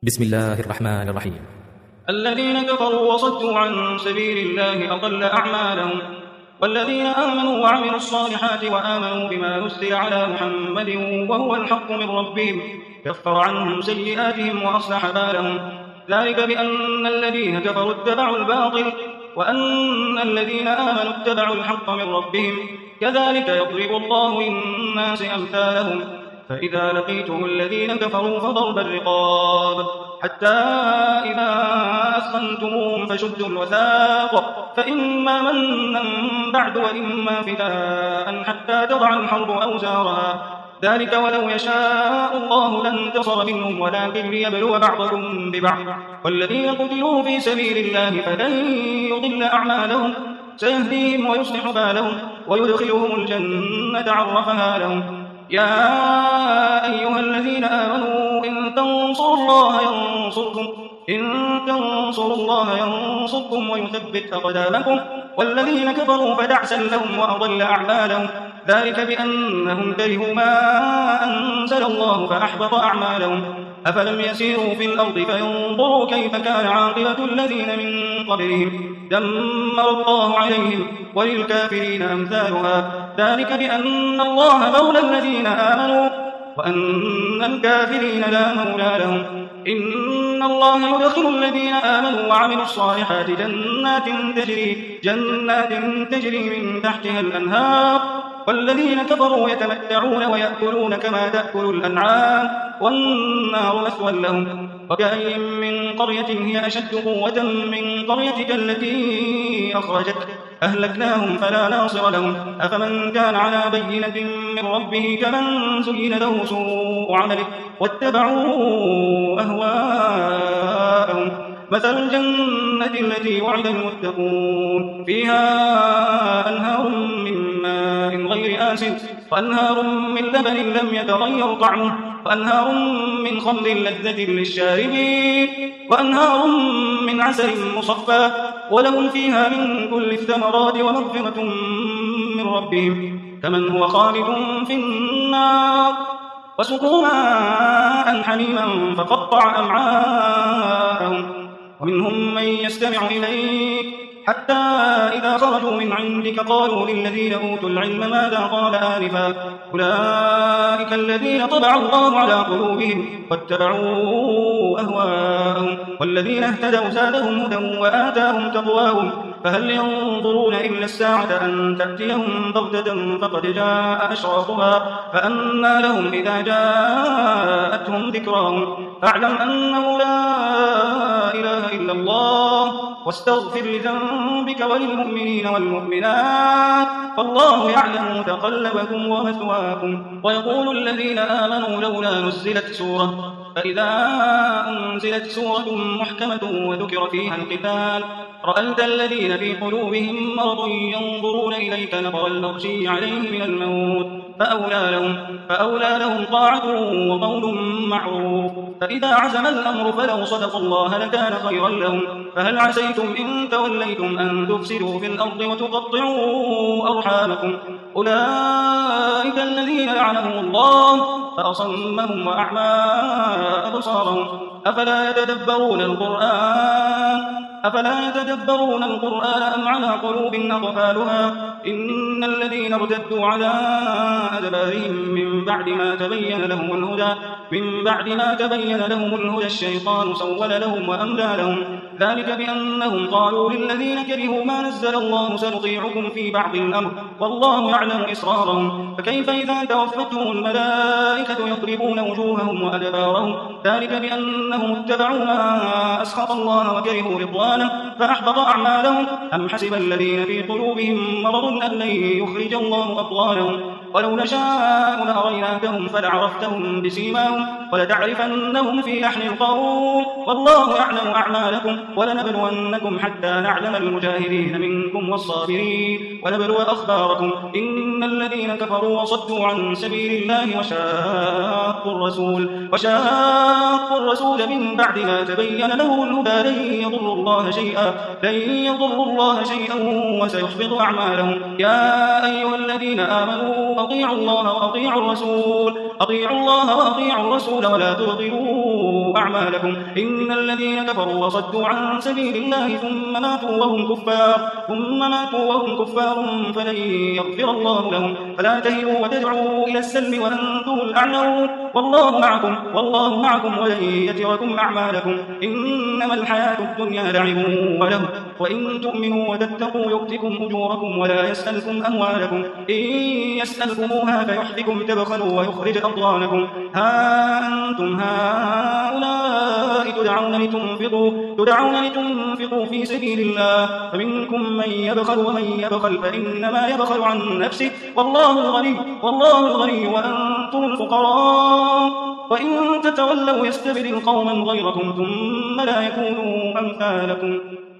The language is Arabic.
بسم الله الرحمن الرحيم. الذين كفروا وصدوا عن سبيل الله أضل أعمالهم، والذين آمنوا وعملوا الصالحات وآمنوا بما نزل على محمد وهو الحق من ربهم كفر عنهم سيئاتهم وأصلح بالهم، ذلك بأن الذين كفروا اتبعوا الباطل وأن الذين آمنوا اتبعوا الحق من ربهم، كذلك يضرب الله للناس أمثالهم. فإذا لقيتم الذين كفروا فضرب الرقاب حتى إذا أثخنتموهم فشدوا الوثاق، فإما منا بعد وإما فداء حتى تضع الحرب أوزارها، ذلك ولو يشاء الله لانتصر منهم ولكن ليبلو بعضكم ببعض، والذين قتلوا في سبيل الله فلن يضل أعمالهم سيهديهم ويصلح بالهم ويدخلهم الجنة عرفها لهم. يا أيها الذين آمنوا إن تنصروا الله ينصركم ويثبت أقدامكم، والذين كفروا فتعسا لهم وأضل أعمالهم، ذلك بأنهم كرهوا ما أنزل الله فأحبط أعمالهم. أفلم يسيروا في الأرض فينظروا كيف كان عاقبة الذين من قبلهم دمر الله عليهم وللكافرين أمثالها، ذلك بأن الله مولى الذين آمنوا وأن الكافرين لا مولى لهم. إن الله يدخل الذين آمنوا وعملوا الصالحات جنات تجري من تحتها الأنهار، والذين كفروا يتمتعون ويأكلون كما تأكل الأنعام والنار مثوى لهم. وكأين من قرية هي أشد قوة من قريتك التي أخرجتك أهلكناهم فلا ناصر لهم، أفمن كان على بينة من ربه كمن زين له سوء عمله واتبعوا أهواءهم. مثل الجنة التي وعد المتقون فيها أنهار من ماء غير آسن وأنهار من لبن لم يتغير طعمه وأنهار من خمر لذة للشاربين وأنهار من عسل مصفى ولهم فيها من كل الثمرات ومغفرة من ربهم كمن هو خالد في النار، وسقوا ماء حميما فقطع أمعاءهم. ومنهم من يستمع إليك حتى إذا خرجوا من عندك قالوا للذين أوتوا العلم ماذا قال آنفا، أولئك الذين طبع الله على قلوبهم واتبعوا أهواءهم، والذين اهتدوا زادهم هدى وآتاهم تقواهم، فهل ينظرون إلا الساعة أن تأتيهم بغتة فقد جاء أشراطها فأنى لهم إذا جاءتهم ذكراهم. فاعلم أنه لا إله إلا الله واستغفر لذنبك وللمؤمنين والمؤمنات والله يعلم متقلبكم ومثواكم. ويقول الذين آمنوا لولا نزلت سورة، فإذا أنزلت سورة محكمة وذكر فيها القتال رأيت الذين في قلوبهم مرض ينظرون إليك نظر المغشي عليه من الموت فأولى لهم طاعة وقول معروف. فإذا عزم الأمر فلو صدقوا الله لكان خيرا لهم. فهل عسيتم إن توليتم أن تفسدوا في الأرض وتقطعوا أرحامكم، أولئك الذين لعنهم الله فأصمهم وأعمى أبصارهم. أفلا يتدبرون القرآن أم على قلوب أقفالها. إن الذين ارتدوا على أدبارهم من بعد ما تبين لهم الهدى الشيطان سول لهم وأملى لهم، ذلك بأنهم قالوا للذين كرهوا ما نزل الله سنطيعكم في بعض الأمر والله يعلم إسرارهم. فكيف إذا توفتهم الملائكة يضربون وجوههم وأدبارهم، ذلك بأنهم اتبعوا ما أسخط الله وكرهوا رضوانه فأحبط أعمالهم. أم حسب الذين في قلوبهم مرض أن لن يخرج الله أضغانهم، ولو نشاء لأريناكهم فلعرفتهم بسيماهم ولتعرفنهم في لحن القول والله يعلم أعمالكم. ولنبلونكم حتى نعلم المجاهدين منكم والصابرين ونبلو أخباركم. إن الذين كفروا وصدوا عن سبيل الله وشاقوا الرسول من بعد ما تبين له الهدى لن يضروا الله شيئا وسيحبط أعمالهم. يا أيها الذين آمنوا أطيعوا الله وأطيعوا الرسول ولا تبطلوا أحبطوا أعمالكم. إن الذين كفروا وصدوا عن سبيل الله ثم ماتوا وهم كفار فلن يغفر الله لهم. فلا تهنوا وتدعوا إلى السلم وأنتم الأعلون والله معكم ولن يتركم أعمالكم. إنما الحياة الدنيا لعب وله وإن تؤمنوا وتتقوا يؤتكم أجوركم ولا يسألكم أموالكم. إن يسألكموها فيحفكم تبخلوا ويخرج أضغانكم. ها أنتم هؤلاء تدعون لتنفقوا في سبيل الله فمنكم من يبخل ومن يبخل فإنما يبخل عن نفسه والله الغني وأنتم الفقراء. وإن تتولوا يستبدل قوما غيركم ثم لا يكونوا أمثالكم.